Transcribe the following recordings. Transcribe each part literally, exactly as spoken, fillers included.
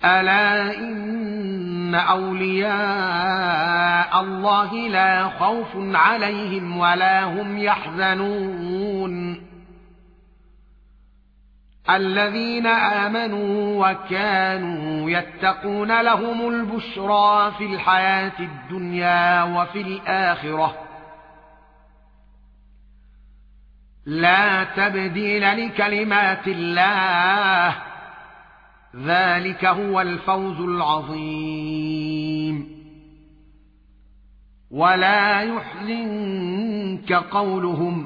ألا إن أولياء الله لا خوف عليهم ولا هم يحزنون الذين آمنوا وكانوا يتقون لهم البشرى في الحياة الدنيا وفي الآخرة لا تبديل لكلمات الله ذلك هو الفوز العظيم ولا يحزنك قولهم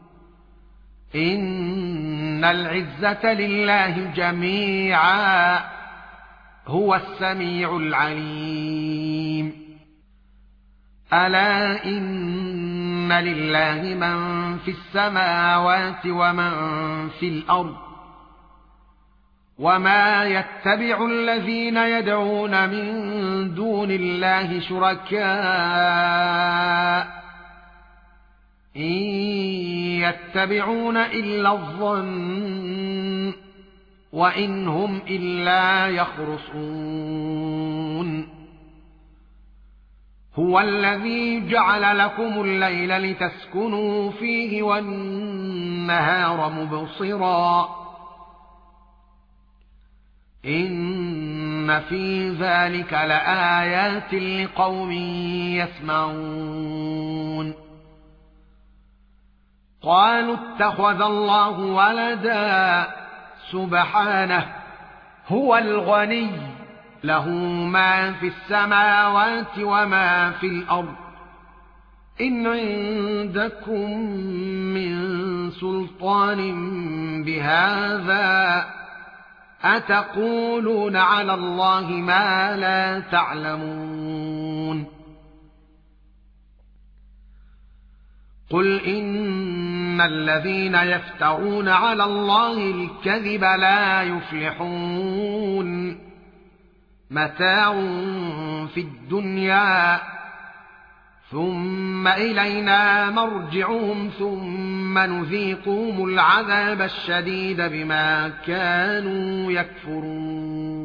إن العزة لله جميعا هو السميع العليم ألا إن لله من في السماوات ومن في الأرض وما يتبع الذين يدعون من دون الله شركاء إن يتبعون إلا الظن وإن هم إلا يخرصون هو الذي جعل لكم الليل لتسكنوا فيه والنهار مبصرا إن في ذلك لآيات لقوم يسمعون قالوا اتخذ الله ولدا سبحانه هو الغني له ما في السماوات وما في الأرض إن عندكم من سلطان بهذا أتقولون على الله ما لا تعلمون قل إن الذين يفترون على الله الكذب لا يفلحون متاع في الدنيا ثم إلينا مرجعهم ثم نذيقهم العذاب الشديد بما كانوا يكفرون